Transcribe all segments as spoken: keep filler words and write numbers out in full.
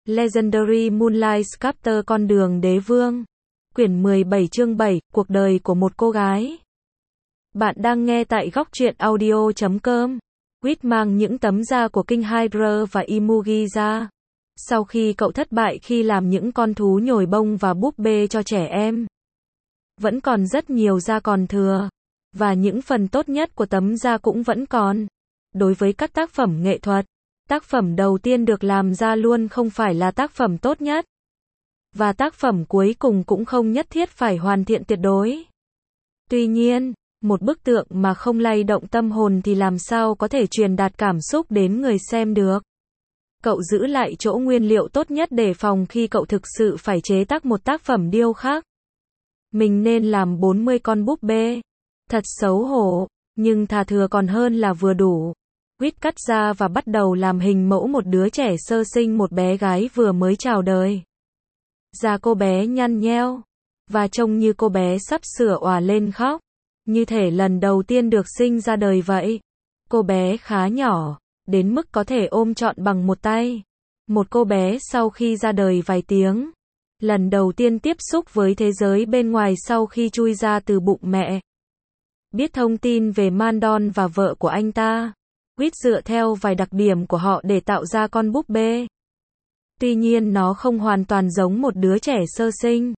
Legendary Moonlight Sculptor Con đường đế vương. Quyển mười bảy chương bảy, cuộc đời của một cô gái. Bạn đang nghe tại góc truyện audio chấm com. Quýt mang những tấm da của King Hydra và Imugi ra. Sau khi cậu thất bại khi làm những con thú nhồi bông và búp bê cho trẻ em, vẫn còn rất nhiều da còn thừa. Và những phần tốt nhất của tấm da cũng vẫn còn. Đối với các tác phẩm nghệ thuật, tác phẩm đầu tiên được làm ra luôn không phải là tác phẩm tốt nhất. Và tác phẩm cuối cùng cũng không nhất thiết phải hoàn thiện tuyệt đối. Tuy nhiên, một bức tượng mà không lay động tâm hồn thì làm sao có thể truyền đạt cảm xúc đến người xem được. Cậu giữ lại chỗ nguyên liệu tốt nhất để phòng khi cậu thực sự phải chế tác một tác phẩm điêu khắc. Mình nên làm bốn mươi con búp bê. Thật xấu hổ, nhưng thà thừa còn hơn là vừa đủ. Quýt cắt ra và bắt đầu làm hình mẫu một đứa trẻ sơ sinh, một bé gái vừa mới chào đời. Da cô bé nhăn nheo, và trông như cô bé sắp sửa òa lên khóc, như thể lần đầu tiên được sinh ra đời vậy. Cô bé khá nhỏ, đến mức có thể ôm trọn bằng một tay. Một cô bé sau khi ra đời vài tiếng, lần đầu tiên tiếp xúc với thế giới bên ngoài sau khi chui ra từ bụng mẹ. Biết thông tin về Mandon và vợ của anh ta, Quýt dựa theo vài đặc điểm của họ để tạo ra con búp bê. Tuy nhiên nó không hoàn toàn giống một đứa trẻ sơ sinh.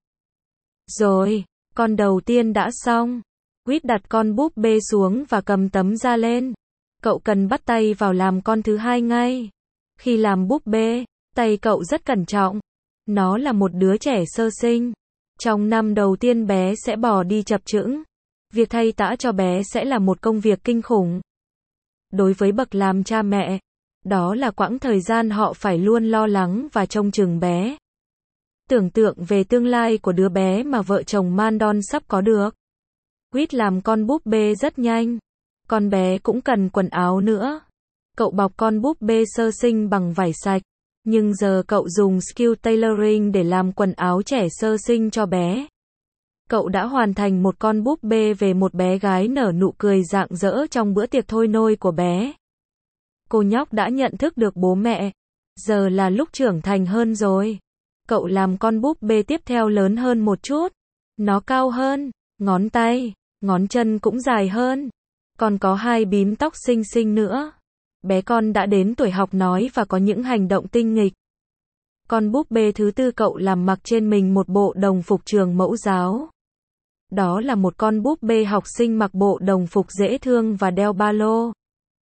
Rồi, con đầu tiên đã xong. Quýt đặt con búp bê xuống và cầm tấm da lên. Cậu cần bắt tay vào làm con thứ hai ngay. Khi làm búp bê, tay cậu rất cẩn trọng. Nó là một đứa trẻ sơ sinh. Trong năm đầu tiên bé sẽ bỏ đi chập chững. Việc thay tã cho bé sẽ là một công việc kinh khủng. Đối với bậc làm cha mẹ, đó là quãng thời gian họ phải luôn lo lắng và trông chừng bé. Tưởng tượng về tương lai của đứa bé mà vợ chồng Mandon sắp có được. Quýt làm con búp bê rất nhanh. Con bé cũng cần quần áo nữa. Cậu bọc con búp bê sơ sinh bằng vải sạch. Nhưng giờ cậu dùng skill tailoring để làm quần áo trẻ sơ sinh cho bé. Cậu đã hoàn thành một con búp bê về một bé gái nở nụ cười rạng rỡ trong bữa tiệc thôi nôi của bé. Cô nhóc đã nhận thức được bố mẹ. Giờ là lúc trưởng thành hơn rồi. Cậu làm con búp bê tiếp theo lớn hơn một chút. Nó cao hơn, ngón tay, ngón chân cũng dài hơn. Còn có hai bím tóc xinh xinh nữa. Bé con đã đến tuổi học nói và có những hành động tinh nghịch. Con búp bê thứ tư cậu làm mặc trên mình một bộ đồng phục trường mẫu giáo. Đó là một con búp bê học sinh mặc bộ đồng phục dễ thương và đeo ba lô.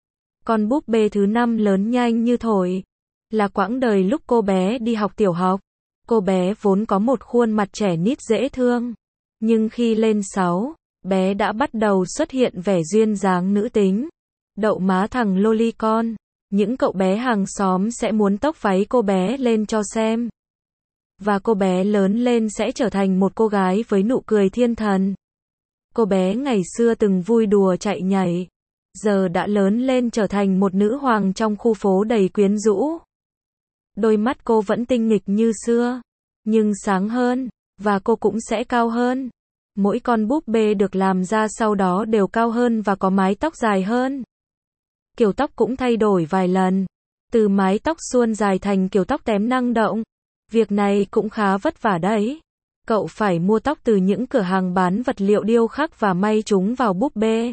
Con búp bê thứ năm lớn nhanh như thổi. Là quãng đời lúc cô bé đi học tiểu học. Cô bé vốn có một khuôn mặt trẻ nít dễ thương. Nhưng khi lên sáu, bé đã bắt đầu xuất hiện vẻ duyên dáng nữ tính. Đậu má thằng lolicon. Những cậu bé hàng xóm sẽ muốn tóc váy cô bé lên cho xem. Và cô bé lớn lên sẽ trở thành một cô gái với nụ cười thiên thần. Cô bé ngày xưa từng vui đùa chạy nhảy. Giờ đã lớn lên trở thành một nữ hoàng trong khu phố đầy quyến rũ. Đôi mắt cô vẫn tinh nghịch như xưa, nhưng sáng hơn, và cô cũng sẽ cao hơn. Mỗi con búp bê được làm ra sau đó đều cao hơn và có mái tóc dài hơn. Kiểu tóc cũng thay đổi vài lần. Từ mái tóc suôn dài thành kiểu tóc tém năng động. Việc này cũng khá vất vả đấy. Cậu phải mua tóc từ những cửa hàng bán vật liệu điêu khắc và may chúng vào búp bê.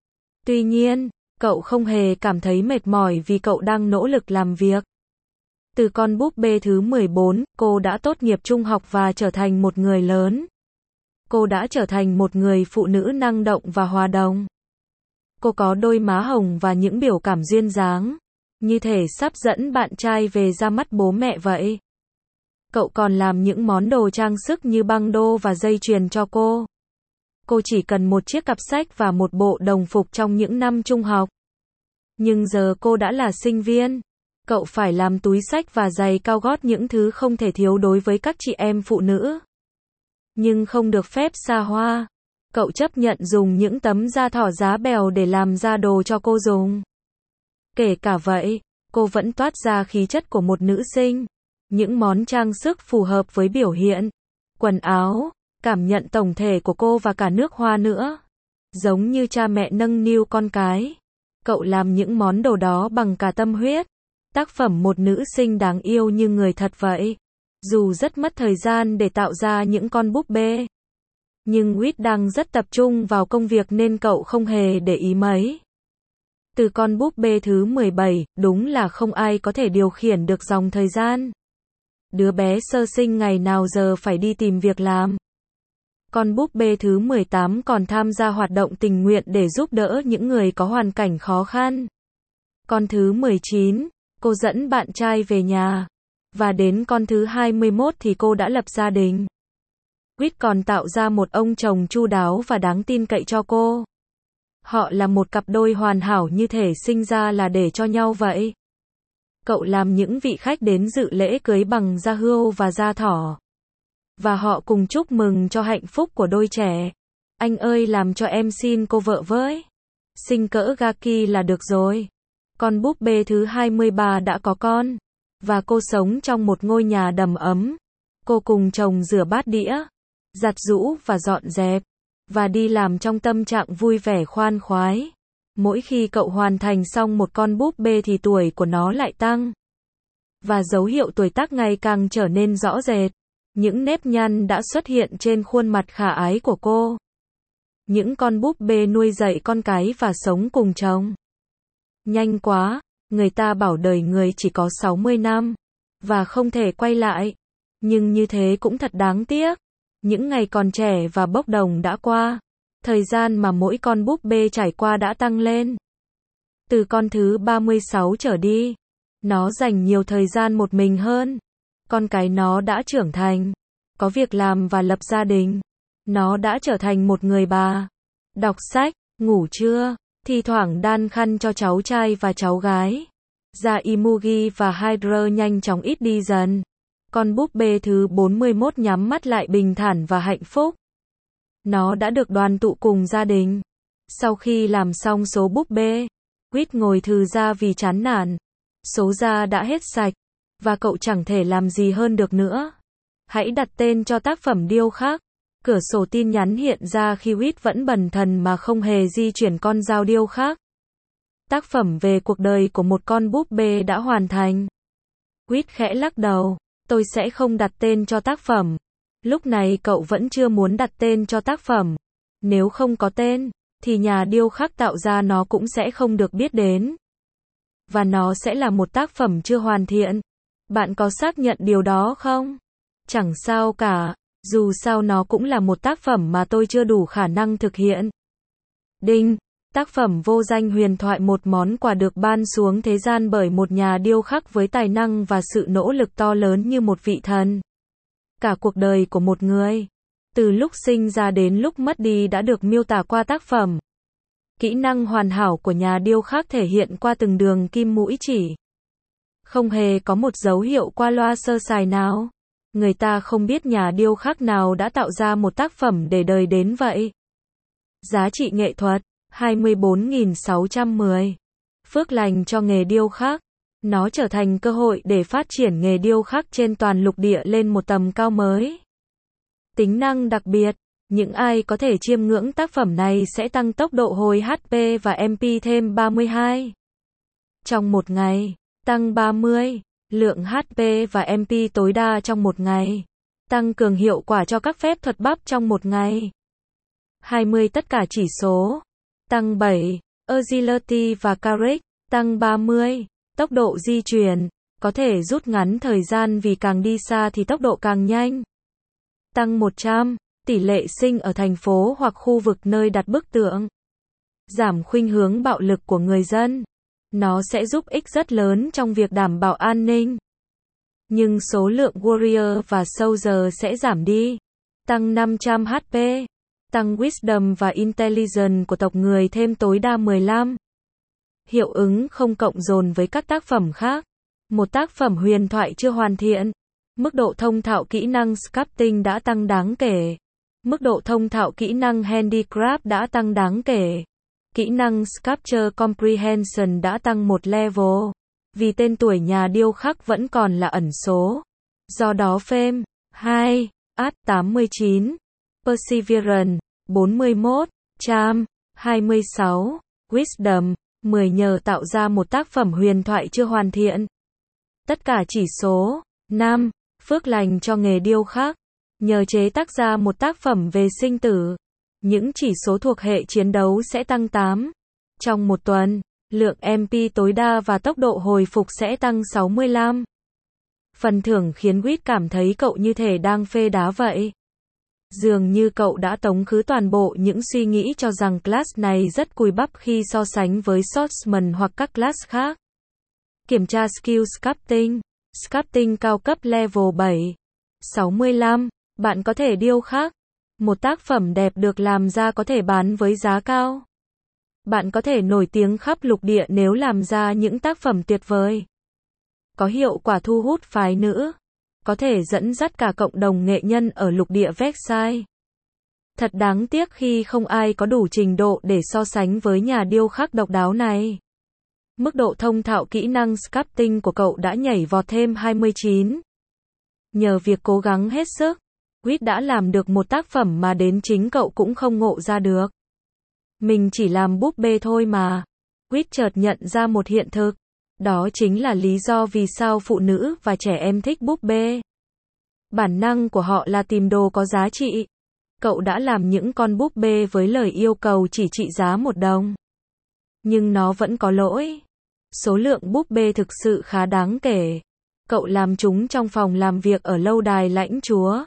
Tuy nhiên, cậu không hề cảm thấy mệt mỏi vì cậu đang nỗ lực làm việc. Từ con búp bê thứ mười bốn, cô đã tốt nghiệp trung học và trở thành một người lớn. Cô đã trở thành một người phụ nữ năng động và hòa đồng. Cô có đôi má hồng và những biểu cảm duyên dáng, như thể sắp dẫn bạn trai về ra mắt bố mẹ vậy. Cậu còn làm những món đồ trang sức như băng đô và dây chuyền cho cô. Cô chỉ cần một chiếc cặp sách và một bộ đồng phục trong những năm trung học. Nhưng giờ cô đã là sinh viên. Cậu phải làm túi xách và giày cao gót, những thứ không thể thiếu đối với các chị em phụ nữ. Nhưng không được phép xa hoa. Cậu chấp nhận dùng những tấm da thỏ giá bèo để làm ra đồ cho cô dùng. Kể cả vậy, cô vẫn toát ra khí chất của một nữ sinh. Những món trang sức phù hợp với biểu hiện, quần áo, cảm nhận tổng thể của cô và cả nước hoa nữa. Giống như cha mẹ nâng niu con cái. Cậu làm những món đồ đó bằng cả tâm huyết. Tác phẩm một nữ sinh đáng yêu như người thật vậy. Dù rất mất thời gian để tạo ra những con búp bê, nhưng Whit đang rất tập trung vào công việc nên cậu không hề để ý mấy. Từ con búp bê thứ mười bảy, đúng là không ai có thể điều khiển được dòng thời gian. Đứa bé sơ sinh ngày nào giờ phải đi tìm việc làm. Con búp bê thứ mười tám còn tham gia hoạt động tình nguyện để giúp đỡ những người có hoàn cảnh khó khăn. Con thứ mười chín, cô dẫn bạn trai về nhà. Và đến con thứ hai mươi mốt thì cô đã lập gia đình. Whit còn tạo ra một ông chồng chu đáo và đáng tin cậy cho cô. Họ là một cặp đôi hoàn hảo như thể sinh ra là để cho nhau vậy. Cậu làm những vị khách đến dự lễ cưới bằng da hươu và da thỏ. Và họ cùng chúc mừng cho hạnh phúc của đôi trẻ. Anh ơi, làm cho em xin cô vợ với. Sinh cỡ Gaki là được rồi. Con búp bê thứ hai mươi ba đã có con. Và cô sống trong một ngôi nhà đầm ấm. Cô cùng chồng rửa bát đĩa, giặt giũ và dọn dẹp. Và đi làm trong tâm trạng vui vẻ khoan khoái. Mỗi khi cậu hoàn thành xong một con búp bê thì tuổi của nó lại tăng. Và dấu hiệu tuổi tác ngày càng trở nên rõ rệt. Những nếp nhăn đã xuất hiện trên khuôn mặt khả ái của cô. Những con búp bê nuôi dạy con cái và sống cùng chồng. Nhanh quá, người ta bảo đời người chỉ có sáu mươi năm. Và không thể quay lại. Nhưng như thế cũng thật đáng tiếc. Những ngày còn trẻ và bốc đồng đã qua. Thời gian mà mỗi con búp bê trải qua đã tăng lên. Từ con thứ ba mươi sáu trở đi, nó dành nhiều thời gian một mình hơn. Con cái nó đã trưởng thành, có việc làm và lập gia đình. Nó đã trở thành một người bà. Đọc sách, ngủ trưa, thi thoảng đan khăn cho cháu trai và cháu gái. Da Imugi và Hydra nhanh chóng ít đi dần. Con búp bê thứ bốn mươi mốt nhắm mắt lại bình thản và hạnh phúc. Nó đã được đoàn tụ cùng gia đình. Sau khi làm xong số búp bê, Whit ngồi thư ra vì chán nản. Số da đã hết sạch, và cậu chẳng thể làm gì hơn được nữa. Hãy đặt tên cho tác phẩm điêu khắc. Cửa sổ tin nhắn hiện ra khi Whit vẫn bần thần mà không hề di chuyển con dao điêu khắc. Tác phẩm về cuộc đời của một con búp bê đã hoàn thành. Whit khẽ lắc đầu. Tôi sẽ không đặt tên cho tác phẩm. Lúc này cậu vẫn chưa muốn đặt tên cho tác phẩm. Nếu không có tên, thì nhà điêu khắc tạo ra nó cũng sẽ không được biết đến. Và nó sẽ là một tác phẩm chưa hoàn thiện. Bạn có xác nhận điều đó không? Chẳng sao cả. Dù sao nó cũng là một tác phẩm mà tôi chưa đủ khả năng thực hiện. Đinh. Tác phẩm vô danh huyền thoại, một món quà được ban xuống thế gian bởi một nhà điêu khắc với tài năng và sự nỗ lực to lớn như một vị thần. Cả cuộc đời của một người, từ lúc sinh ra đến lúc mất đi đã được miêu tả qua tác phẩm. Kỹ năng hoàn hảo của nhà điêu khắc thể hiện qua từng đường kim mũi chỉ. Không hề có một dấu hiệu qua loa sơ sài nào. Người ta không biết nhà điêu khắc nào đã tạo ra một tác phẩm để đời đến vậy. Giá trị nghệ thuật hai mươi bốn nghìn sáu trăm mười. Phước lành cho nghề điêu khắc. Nó trở thành cơ hội để phát triển nghề điêu khắc trên toàn lục địa lên một tầm cao mới. Tính năng đặc biệt. Những ai có thể chiêm ngưỡng tác phẩm này sẽ tăng tốc độ hồi hát pê và em pê thêm ba mươi hai. Trong một ngày, tăng ba mươi. Lượng hát pê và em pê tối đa trong một ngày. Tăng cường hiệu quả cho các phép thuật bắp trong một ngày. hai mươi tất cả chỉ số. Tăng bảy. Agility và Carrick. Tăng ba mươi. Tốc độ di chuyển. Có thể rút ngắn thời gian vì càng đi xa thì tốc độ càng nhanh. Tăng một trăm. Tỷ lệ sinh ở thành phố hoặc khu vực nơi đặt bức tượng. Giảm khuynh hướng bạo lực của người dân. Nó sẽ giúp ích rất lớn trong việc đảm bảo an ninh. Nhưng số lượng warrior và soldier sẽ giảm đi. Tăng năm trăm hát pê. Tăng wisdom và intelligence của tộc người thêm tối đa mười lăm. Hiệu ứng không cộng dồn với các tác phẩm khác. Một tác phẩm huyền thoại chưa hoàn thiện. Mức độ thông thạo kỹ năng sculpting đã tăng đáng kể. Mức độ thông thạo kỹ năng handicraft đã tăng đáng kể. Kỹ năng Sculpture Comprehension đã tăng một level. Vì tên tuổi nhà điêu khắc vẫn còn là ẩn số. Do đó Fame hai, Art tám mươi chín, Perseverance bốn mươi mốt, Charm hai mươi sáu, Wisdom mười nhờ tạo ra một tác phẩm huyền thoại chưa hoàn thiện. Tất cả chỉ số. năm. Phước lành cho nghề điêu khắc. Nhờ chế tác ra một tác phẩm về sinh tử, những chỉ số thuộc hệ chiến đấu sẽ tăng tám. Trong một tuần, lượng em pê tối đa và tốc độ hồi phục sẽ tăng sáu mươi lăm. Phần thưởng khiến Quýt cảm thấy cậu như thể đang phê đá vậy. Dường như cậu đã tống khứ toàn bộ những suy nghĩ cho rằng class này rất cùi bắp khi so sánh với Swordsman hoặc các class khác. Kiểm tra skill sculpting. Sculpting cao cấp level bảy. sáu mươi lăm. Bạn có thể điêu khắc. Một tác phẩm đẹp được làm ra có thể bán với giá cao. Bạn có thể nổi tiếng khắp lục địa nếu làm ra những tác phẩm tuyệt vời. Có hiệu quả thu hút phái nữ. Có thể dẫn dắt cả cộng đồng nghệ nhân ở lục địa Versailles. Thật đáng tiếc khi không ai có đủ trình độ để so sánh với nhà điêu khắc độc đáo này. Mức độ thông thạo kỹ năng sculpting của cậu đã nhảy vọt thêm hai mươi chín. Nhờ việc cố gắng hết sức, Quýt đã làm được một tác phẩm mà đến chính cậu cũng không ngộ ra được. Mình chỉ làm búp bê thôi mà. Quýt chợt nhận ra một hiện thực. Đó chính là lý do vì sao phụ nữ và trẻ em thích búp bê. Bản năng của họ là tìm đồ có giá trị. Cậu đã làm những con búp bê với lời yêu cầu chỉ trị giá một đồng. Nhưng nó vẫn có lỗi. Số lượng búp bê thực sự khá đáng kể. Cậu làm chúng trong phòng làm việc ở lâu đài lãnh chúa.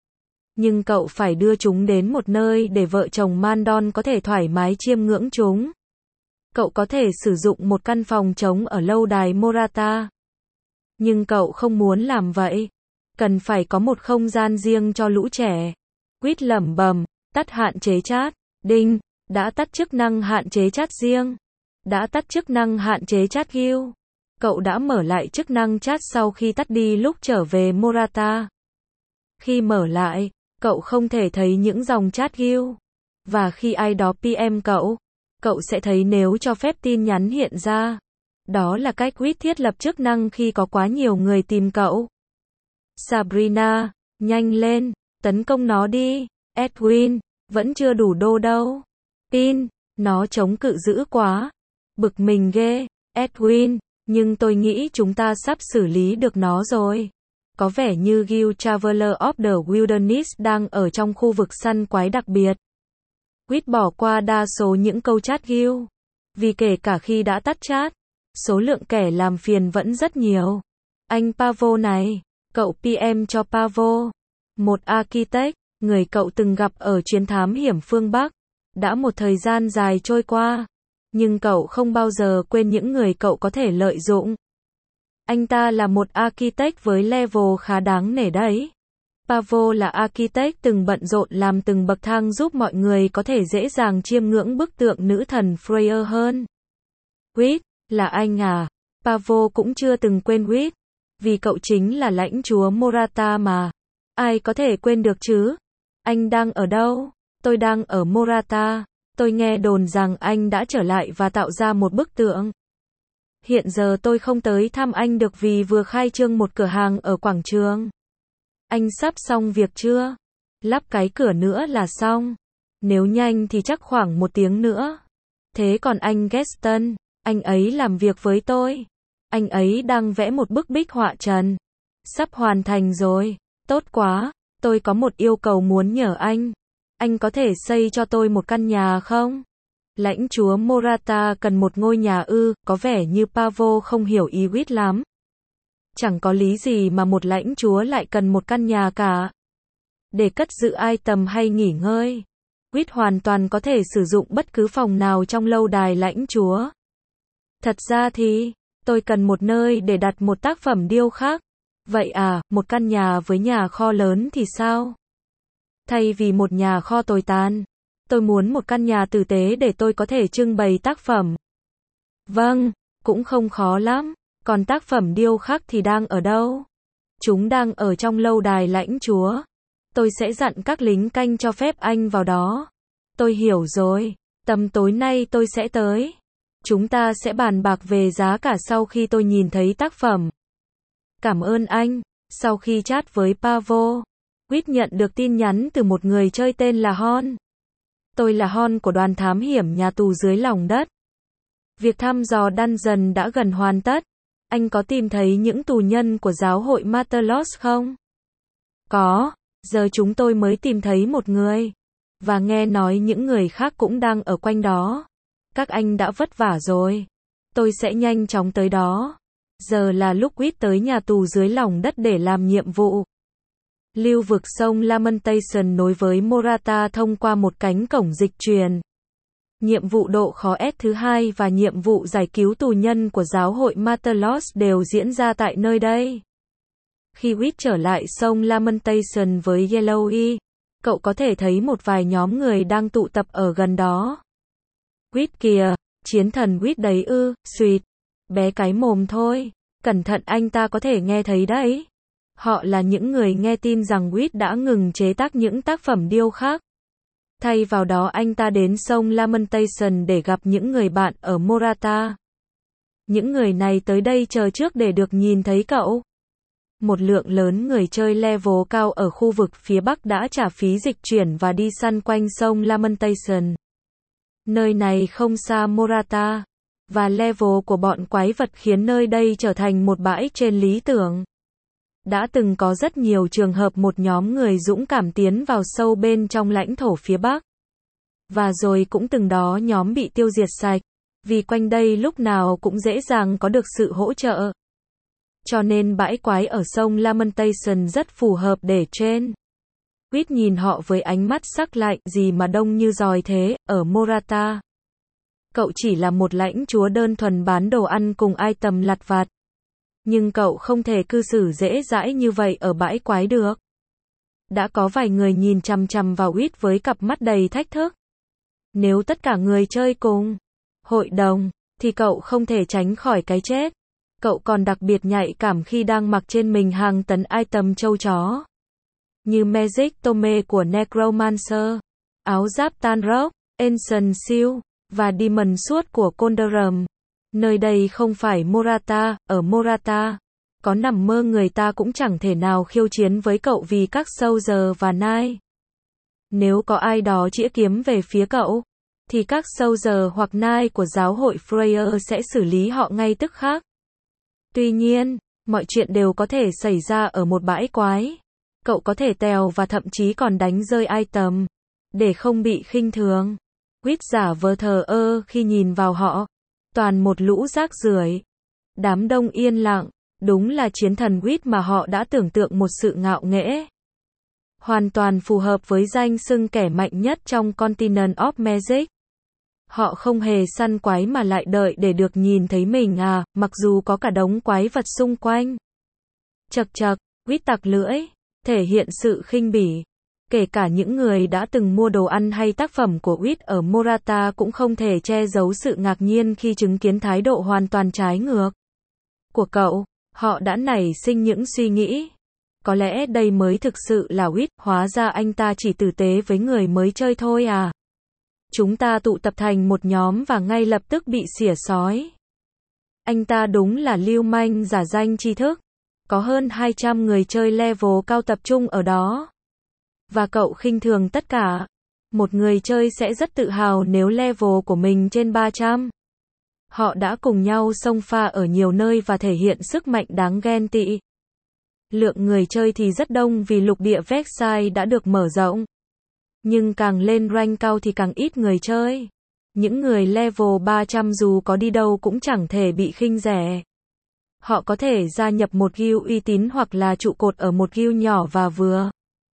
Nhưng cậu phải đưa chúng đến một nơi để vợ chồng Mandon có thể thoải mái chiêm ngưỡng chúng. Cậu có thể sử dụng một căn phòng trống ở lâu đài Morata. Nhưng cậu không muốn làm vậy. Cần phải có một không gian riêng cho lũ trẻ. Quýt lẩm bẩm, tắt hạn chế chat. Đinh, đã tắt chức năng hạn chế chat riêng. Đã tắt chức năng hạn chế chat guild. Cậu đã mở lại chức năng chat sau khi tắt đi lúc trở về Morata. Khi mở lại, cậu không thể thấy những dòng chat guild. Và khi ai đó pê em cậu, cậu sẽ thấy nếu cho phép tin nhắn hiện ra. Đó là cách Quýt thiết lập chức năng khi có quá nhiều người tìm cậu. Sabrina, nhanh lên, tấn công nó đi. Edwin, vẫn chưa đủ đô đâu. Pin, nó chống cự dữ quá. Bực mình ghê. Edwin, nhưng tôi nghĩ chúng ta sắp xử lý được nó rồi. Có vẻ như Guild Traveler of the Wilderness đang ở trong khu vực săn quái đặc biệt. Quýt bỏ qua đa số những câu chat guild. Vì kể cả khi đã tắt chat, số lượng kẻ làm phiền vẫn rất nhiều. Anh Pavo này, cậu pê em cho Pavo. Một architect, người cậu từng gặp ở chuyến thám hiểm phương Bắc. Đã một thời gian dài trôi qua. Nhưng cậu không bao giờ quên những người cậu có thể lợi dụng. Anh ta là một architect với level khá đáng nể đấy. Pavo là architect từng bận rộn làm từng bậc thang giúp mọi người có thể dễ dàng chiêm ngưỡng bức tượng nữ thần Freya hơn. Quýt, là anh à? Pavo cũng chưa từng quên Quýt. Vì cậu chính là lãnh chúa Morata mà. Ai có thể quên được chứ? Anh đang ở đâu? Tôi đang ở Morata. Tôi nghe đồn rằng anh đã trở lại và tạo ra một bức tượng. Hiện giờ tôi không tới thăm anh được vì vừa khai trương một cửa hàng ở quảng trường. Anh sắp xong việc chưa? Lắp cái cửa nữa là xong. Nếu nhanh thì chắc khoảng một tiếng nữa. Thế còn anh Gaston, anh ấy làm việc với tôi. Anh ấy đang vẽ một bức bích họa trần. Sắp hoàn thành rồi. Tốt quá. Tôi có một yêu cầu muốn nhờ anh. Anh có thể xây cho tôi một căn nhà không? Lãnh chúa Morata cần một ngôi nhà ư, có vẻ như Pavo không hiểu ý Quýt lắm. Chẳng có lý gì mà một lãnh chúa lại cần một căn nhà cả. Để cất giữ item hay nghỉ ngơi, Quýt hoàn toàn có thể sử dụng bất cứ phòng nào trong lâu đài lãnh chúa. Thật ra thì, tôi cần một nơi để đặt một tác phẩm điêu khắc. Vậy à, một căn nhà với nhà kho lớn thì sao? Thay vì một nhà kho tồi tàn, tôi muốn một căn nhà tử tế để tôi có thể trưng bày tác phẩm. Vâng, cũng không khó lắm. Còn tác phẩm điêu khắc thì đang ở đâu? Chúng đang ở trong lâu đài lãnh chúa. Tôi sẽ dặn các lính canh cho phép anh vào đó. Tôi hiểu rồi. Tầm tối nay tôi sẽ tới. Chúng ta sẽ bàn bạc về giá cả sau khi tôi nhìn thấy tác phẩm. Cảm ơn anh. Sau khi chat với Pavo, Quýt nhận được tin nhắn từ một người chơi tên là Hon. Tôi là Hon của đoàn thám hiểm nhà tù dưới lòng đất. Việc thăm dò dungeon đã gần hoàn tất. Anh có tìm thấy những tù nhân của giáo hội Martelos không? Có, giờ chúng tôi mới tìm thấy một người. Và nghe nói những người khác cũng đang ở quanh đó. Các anh đã vất vả rồi. Tôi sẽ nhanh chóng tới đó. Giờ là lúc quýt tới nhà tù dưới lòng đất để làm nhiệm vụ. Lưu vực sông Lamentation nối với Morata thông qua một cánh cổng dịch truyền. Nhiệm vụ độ khó S thứ hai và nhiệm vụ giải cứu tù nhân của giáo hội Martelos đều diễn ra tại nơi đây. Khi Quýt trở lại sông Lamentation với Yellowy, cậu có thể thấy một vài nhóm người đang tụ tập ở gần đó. Quýt kìa, chiến thần Quýt đấy ư, xuyệt. Bé cái mồm thôi, cẩn thận anh ta có thể nghe thấy đấy. Họ là những người nghe tin rằng Quýt đã ngừng chế tác những tác phẩm điêu khắc. Thay vào đó anh ta đến sông Lamentation để gặp những người bạn ở Morata. Những người này tới đây chờ trước để được nhìn thấy cậu. Một lượng lớn người chơi level cao ở khu vực phía Bắc đã trả phí dịch chuyển và đi săn quanh sông Lamentation. Nơi này không xa Morata, và level của bọn quái vật khiến nơi đây trở thành một bãi trên lý tưởng. Đã từng có rất nhiều trường hợp một nhóm người dũng cảm tiến vào sâu bên trong lãnh thổ phía Bắc. Và rồi cũng từng đó nhóm bị tiêu diệt sạch, vì quanh đây lúc nào cũng dễ dàng có được sự hỗ trợ. Cho nên bãi quái ở sông Lamentation rất phù hợp để trên. Quýt nhìn họ với ánh mắt sắc lạnh, gì mà đông như dòi thế, ở Morata. Cậu chỉ là một lãnh chúa đơn thuần bán đồ ăn cùng item lặt vặt. Nhưng cậu không thể cư xử dễ dãi như vậy ở bãi quái được. Đã có vài người nhìn chằm chằm vào Quýt với cặp mắt đầy thách thức. Nếu tất cả người chơi cùng hội đồng, thì cậu không thể tránh khỏi cái chết. Cậu còn đặc biệt nhạy cảm khi đang mặc trên mình hàng tấn item trâu chó. Như Magic Tome của Necromancer, áo giáp Tanrock, Ancient Shield, và Demon Sword của Condorum. Nơi đây không phải Morata, ở Morata. Có nằm mơ người ta cũng chẳng thể nào khiêu chiến với cậu vì các Soldier và Knight. Nếu có ai đó chĩa kiếm về phía cậu, thì các Soldier hoặc Knight của giáo hội Freya sẽ xử lý họ ngay tức khắc. Tuy nhiên, mọi chuyện đều có thể xảy ra ở một bãi quái. Cậu có thể tèo và thậm chí còn đánh rơi item, để không bị khinh thường. Quýt giả vờ thờ ơ khi nhìn vào họ. Toàn một lũ rác rưởi. Đám đông yên lặng. Đúng là chiến thần Quýt mà họ đã tưởng tượng một sự ngạo nghễ. Hoàn toàn phù hợp với danh xưng kẻ mạnh nhất trong Continent of Magic. Họ không hề săn quái mà lại đợi để được nhìn thấy mình à, mặc dù có cả đống quái vật xung quanh. Chậc chậc, Quýt tặc lưỡi, thể hiện sự khinh bỉ. Kể cả những người đã từng mua đồ ăn hay tác phẩm của Quýt ở Morata cũng không thể che giấu sự ngạc nhiên khi chứng kiến thái độ hoàn toàn trái ngược của cậu. Họ đã nảy sinh những suy nghĩ. Có lẽ đây mới thực sự là Quýt, hóa ra anh ta chỉ tử tế với người mới chơi thôi à. Chúng ta tụ tập thành một nhóm và ngay lập tức bị xỉa xói. Anh ta đúng là lưu manh giả danh tri thức. Có hơn hai trăm người chơi level cao tập trung ở đó. Và cậu khinh thường tất cả. Một người chơi sẽ rất tự hào nếu level của mình trên ba trăm. Họ đã cùng nhau xông pha ở nhiều nơi và thể hiện sức mạnh đáng ghen tị. Lượng người chơi thì rất đông vì lục địa Vexai đã được mở rộng. Nhưng càng lên rank cao thì càng ít người chơi. Những người level ba trăm dù có đi đâu cũng chẳng thể bị khinh rẻ. Họ có thể gia nhập một guild uy tín hoặc là trụ cột ở một guild nhỏ và vừa.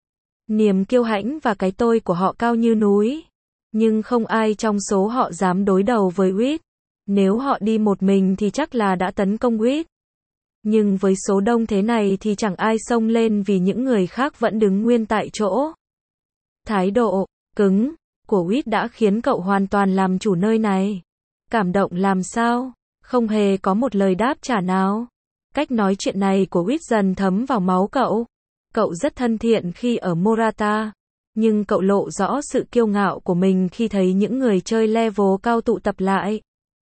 Niềm kiêu hãnh và cái tôi của họ cao như núi. Nhưng không ai trong số họ dám đối đầu với Quýt. Nếu họ đi một mình thì chắc là đã tấn công Quýt. Nhưng với số đông thế này thì chẳng ai xông lên vì những người khác vẫn đứng nguyên tại chỗ. Thái độ cứng của Quýt đã khiến cậu hoàn toàn làm chủ nơi này. Cảm động làm sao? Không hề có một lời đáp trả nào. Cách nói chuyện này của Quýt dần thấm vào máu cậu. Cậu rất thân thiện khi ở Morata. Nhưng cậu lộ rõ sự kiêu ngạo của mình khi thấy những người chơi level cao tụ tập lại.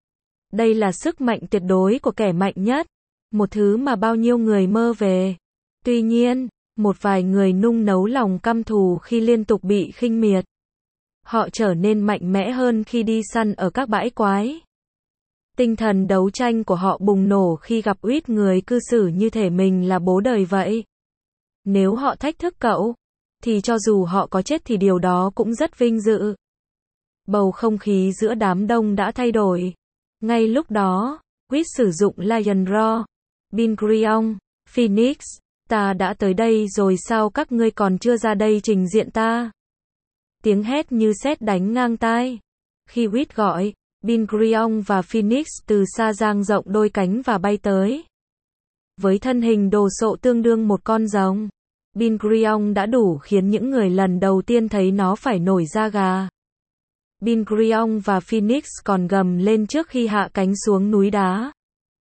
Đây là sức mạnh tuyệt đối của kẻ mạnh nhất. Một thứ mà bao nhiêu người mơ về. Tuy nhiên, một vài người nung nấu lòng căm thù khi liên tục bị khinh miệt. Họ trở nên mạnh mẽ hơn khi đi săn ở các bãi quái. Tinh thần đấu tranh của họ bùng nổ khi gặp Uýt, người cư xử như thể mình là bố đời vậy. Nếu họ thách thức cậu, thì cho dù họ có chết thì điều đó cũng rất vinh dự. Bầu không khí giữa đám đông đã thay đổi. Ngay lúc đó, Uýt sử dụng Lion Roar. Bin Gurion, Phoenix, ta đã tới đây rồi sao các ngươi còn chưa ra đây trình diện ta? Tiếng hét như sét đánh ngang tai. Khi Uýt gọi, Bin Gurion và Phoenix từ xa dang rộng đôi cánh và bay tới. Với thân hình đồ sộ tương đương một con rồng, Bin Gurion đã đủ khiến những người lần đầu tiên thấy nó phải nổi da gà. Bin Gurion và Phoenix còn gầm lên trước khi hạ cánh xuống núi đá.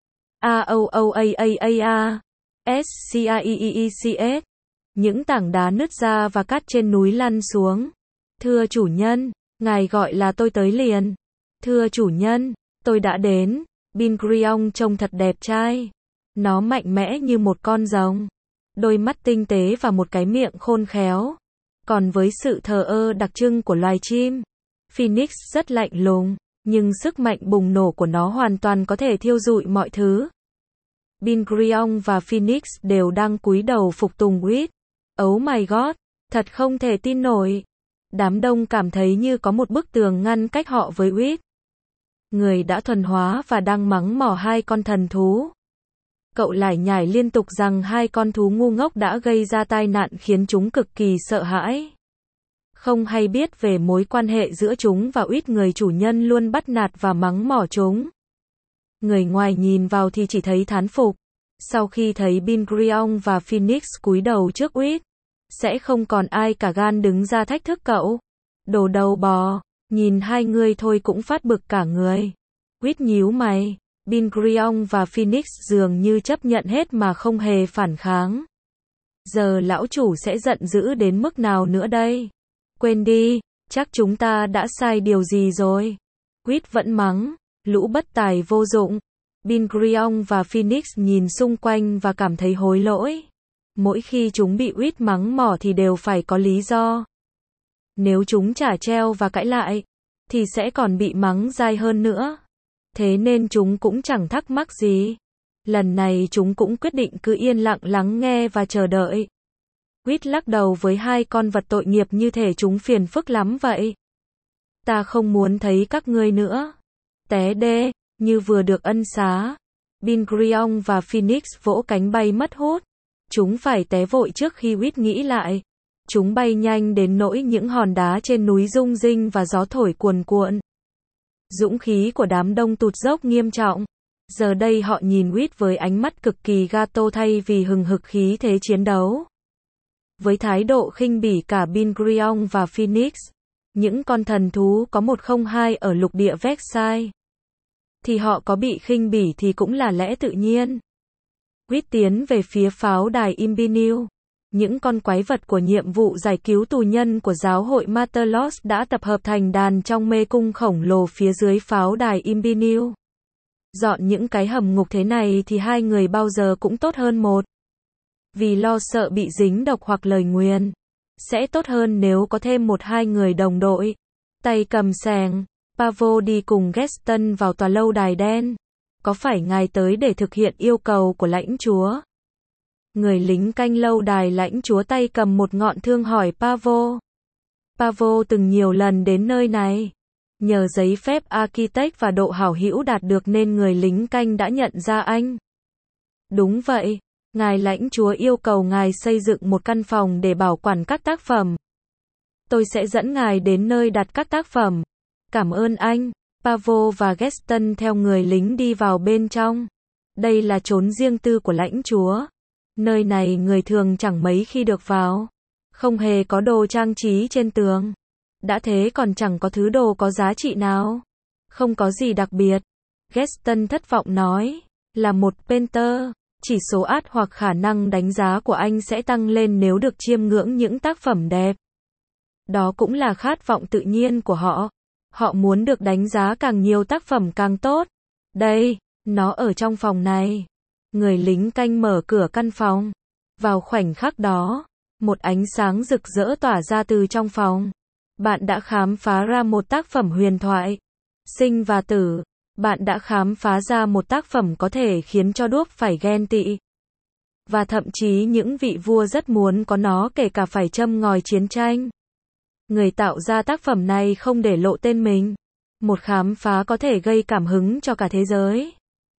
A O O A A A A S C I E E E C S. Những tảng đá nứt ra và cát trên núi lăn xuống. Thưa chủ nhân, ngài gọi là tôi tới liền. Thưa chủ nhân, tôi đã đến. Bin Gurion trông thật đẹp trai. Nó mạnh mẽ như một con rồng. Đôi mắt tinh tế và một cái miệng khôn khéo. Còn với sự thờ ơ đặc trưng của loài chim, Phoenix rất lạnh lùng, nhưng sức mạnh bùng nổ của nó hoàn toàn có thể thiêu rụi mọi thứ. Bin Gurion và Phoenix đều đang cúi đầu phục tùng Uýt. Oh my god, thật không thể tin nổi. Đám đông cảm thấy như có một bức tường ngăn cách họ với Uýt, người đã thuần hóa và đang mắng mỏ hai con thần thú. Cậu lải nhải liên tục rằng hai con thú ngu ngốc đã gây ra tai nạn khiến chúng cực kỳ sợ hãi. Không hay biết về mối quan hệ giữa chúng và Uýt, người chủ nhân luôn bắt nạt và mắng mỏ chúng. Người ngoài nhìn vào thì chỉ thấy thán phục. Sau khi thấy Bin Gurion và Phoenix cúi đầu trước Uýt, sẽ không còn ai cả gan đứng ra thách thức cậu. Đồ đầu bò, nhìn hai người thôi cũng phát bực cả người. Uýt nhíu mày. Bin Gurion và Phoenix dường như chấp nhận hết mà không hề phản kháng. Giờ lão chủ sẽ giận dữ đến mức nào nữa đây? Quên đi, chắc chúng ta đã sai điều gì rồi. Uýt vẫn mắng, lũ bất tài vô dụng. Bin Gurion và Phoenix nhìn xung quanh và cảm thấy hối lỗi. Mỗi khi chúng bị Uýt mắng mỏ thì đều phải có lý do. Nếu chúng trả treo và cãi lại, thì sẽ còn bị mắng dai hơn nữa. Thế nên chúng cũng chẳng thắc mắc gì. Lần này chúng cũng quyết định cứ yên lặng lắng nghe và chờ đợi. Uýt lắc đầu với hai con vật tội nghiệp như thể chúng phiền phức lắm vậy. Ta không muốn thấy các ngươi nữa. Té đê, như vừa được ân xá. Bin Gurion và Phoenix vỗ cánh bay mất hút. Chúng phải té vội trước khi Uýt nghĩ lại. Chúng bay nhanh đến nỗi những hòn đá trên núi rung rinh và gió thổi cuồn cuộn. Dũng khí của đám đông tụt dốc nghiêm trọng. Giờ đây họ nhìn Uýt với ánh mắt cực kỳ gato thay vì hừng hực khí thế chiến đấu. Với thái độ khinh bỉ cả Bin Gurion và Phoenix, những con thần thú có một không hai ở lục địa Versailles, thì họ có bị khinh bỉ thì cũng là lẽ tự nhiên. Uýt tiến về phía pháo đài Imbinil. Những con quái vật của nhiệm vụ giải cứu tù nhân của giáo hội Matelos đã tập hợp thành đàn trong mê cung khổng lồ phía dưới pháo đài Imbinil. Dọn những cái hầm ngục thế này thì hai người bao giờ cũng tốt hơn một. Vì lo sợ bị dính độc hoặc lời nguyền. Sẽ tốt hơn nếu có thêm một hai người đồng đội. Tay cầm xẻng, Pavo đi cùng Gaston vào tòa lâu đài đen. Có phải ngài tới để thực hiện yêu cầu của lãnh chúa? Người lính canh lâu đài lãnh chúa tay cầm một ngọn thương hỏi Pavo. Pavo từng nhiều lần đến nơi này. Nhờ giấy phép architect và độ hảo hữu đạt được nên người lính canh đã nhận ra anh. Đúng vậy, ngài lãnh chúa yêu cầu ngài xây dựng một căn phòng để bảo quản các tác phẩm. Tôi sẽ dẫn ngài đến nơi đặt các tác phẩm. Cảm ơn anh. Pavo và Gaston theo người lính đi vào bên trong. Đây là chốn riêng tư của lãnh chúa. Nơi này người thường chẳng mấy khi được vào. Không hề có đồ trang trí trên tường. Đã thế còn chẳng có thứ đồ có giá trị nào. Không có gì đặc biệt. Gaston thất vọng nói. Là một painter, chỉ số art hoặc khả năng đánh giá của anh sẽ tăng lên nếu được chiêm ngưỡng những tác phẩm đẹp. Đó cũng là khát vọng tự nhiên của họ. Họ muốn được đánh giá càng nhiều tác phẩm càng tốt. Đây, nó ở trong phòng này. Người lính canh mở cửa căn phòng. Vào khoảnh khắc đó, một ánh sáng rực rỡ tỏa ra từ trong phòng. Bạn đã khám phá ra một tác phẩm huyền thoại. Sinh và tử. Bạn đã khám phá ra một tác phẩm có thể khiến cho đuốc phải ghen tị. Và thậm chí những vị vua rất muốn có nó, kể cả phải châm ngòi chiến tranh. Người tạo ra tác phẩm này không để lộ tên mình. Một khám phá có thể gây cảm hứng cho cả thế giới.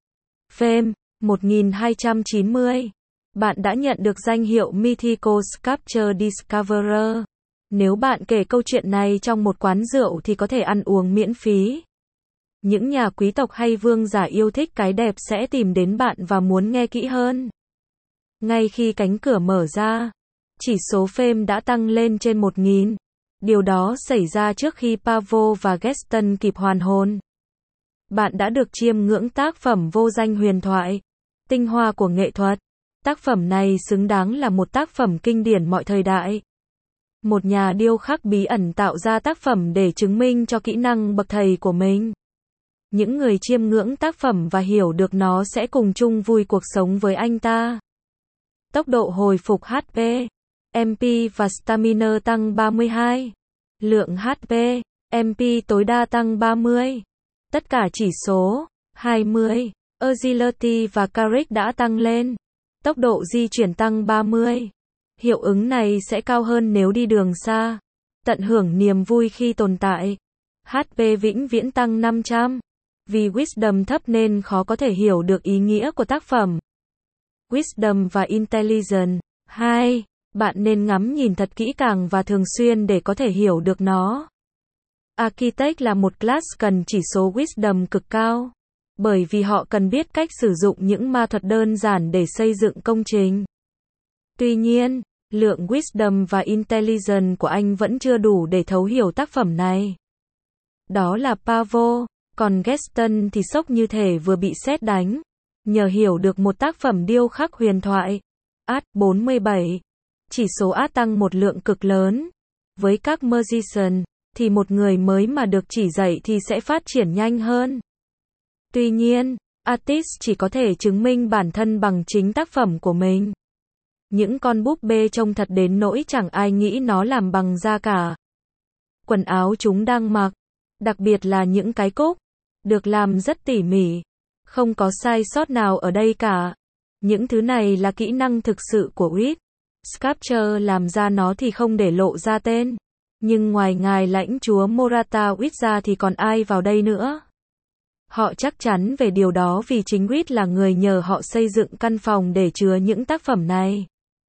Phêm, một nghìn hai trăm chín mươi. Bạn đã nhận được danh hiệu Mythical Sculpture Discoverer. Nếu bạn kể câu chuyện này trong một quán rượu thì có thể ăn uống miễn phí. Những nhà quý tộc hay vương giả yêu thích cái đẹp sẽ tìm đến bạn và muốn nghe kỹ hơn. Ngay khi cánh cửa mở ra, chỉ số Phêm đã tăng lên trên một nghìn. Điều đó xảy ra trước khi Pavot và Gaston kịp hoàn hồn. Bạn đã được chiêm ngưỡng tác phẩm vô danh huyền thoại, tinh hoa của nghệ thuật. Tác phẩm này xứng đáng là một tác phẩm kinh điển mọi thời đại. Một nhà điêu khắc bí ẩn tạo ra tác phẩm để chứng minh cho kỹ năng bậc thầy của mình. Những người chiêm ngưỡng tác phẩm và hiểu được nó sẽ cùng chung vui cuộc sống với anh ta. Tốc độ hồi phục hát pê, em pê và stamina tăng ba mươi hai. Lượng hát pê, em pê tối đa tăng ba mươi. Tất cả chỉ số hai mươi, agility và courage đã tăng lên. Tốc độ di chuyển tăng ba mươi. Hiệu ứng này sẽ cao hơn nếu đi đường xa. Tận hưởng niềm vui khi tồn tại. hát pê vĩnh viễn tăng năm trăm. Vì wisdom thấp nên khó có thể hiểu được ý nghĩa của tác phẩm. Wisdom và intelligence. hai. Bạn nên ngắm nhìn thật kỹ càng và thường xuyên để có thể hiểu được nó. Architect là một class cần chỉ số wisdom cực cao. Bởi vì họ cần biết cách sử dụng những ma thuật đơn giản để xây dựng công trình. Tuy nhiên, lượng wisdom và intelligence của anh vẫn chưa đủ để thấu hiểu tác phẩm này. Đó là Pavot, còn Gaston thì sốc như thể vừa bị sét đánh. Nhờ hiểu được một tác phẩm điêu khắc huyền thoại. Art bốn mươi bảy. Chỉ số Art tăng một lượng cực lớn. Với các magician, thì một người mới mà được chỉ dạy thì sẽ phát triển nhanh hơn. Tuy nhiên, artist chỉ có thể chứng minh bản thân bằng chính tác phẩm của mình. Những con búp bê trông thật đến nỗi chẳng ai nghĩ nó làm bằng da cả. Quần áo chúng đang mặc, đặc biệt là những cái cúc, được làm rất tỉ mỉ. Không có sai sót nào ở đây cả. Những thứ này là kỹ năng thực sự của Wit. Sculpture làm ra nó thì không để lộ ra tên. Nhưng ngoài ngài lãnh chúa Morata Wit ra thì còn ai vào đây nữa? Họ chắc chắn về điều đó vì chính Wit là người nhờ họ xây dựng căn phòng để chứa những tác phẩm này.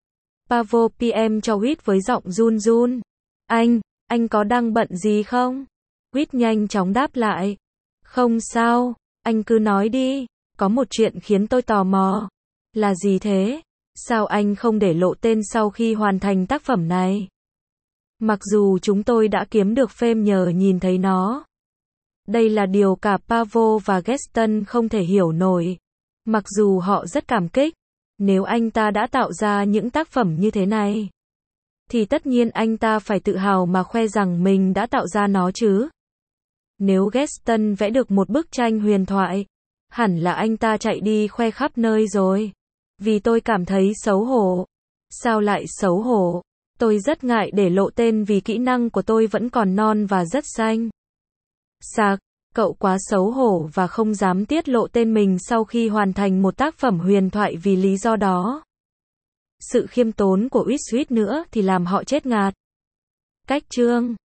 Pavot pê em cho Wit với giọng run run. Anh, anh có đang bận gì không? Wit nhanh chóng đáp lại. Không sao, anh cứ nói đi, có một chuyện khiến tôi tò mò. Là gì thế? Sao anh không để lộ tên sau khi hoàn thành tác phẩm này? Mặc dù chúng tôi đã kiếm được Phêm nhờ nhìn thấy nó. Đây là điều cả Pavot và Gaston không thể hiểu nổi. Mặc dù họ rất cảm kích. Nếu anh ta đã tạo ra những tác phẩm như thế này, thì tất nhiên anh ta phải tự hào mà khoe rằng mình đã tạo ra nó chứ. Nếu Gaston vẽ được một bức tranh huyền thoại, hẳn là anh ta chạy đi khoe khắp nơi rồi. Vì tôi cảm thấy xấu hổ. Sao lại xấu hổ? Tôi rất ngại để lộ tên vì kỹ năng của tôi vẫn còn non và rất xanh. Sạc, cậu quá xấu hổ và không dám tiết lộ tên mình sau khi hoàn thành một tác phẩm huyền thoại vì lý do đó. Sự khiêm tốn của Wit suýt nữa thì làm họ chết ngạt. Cách chương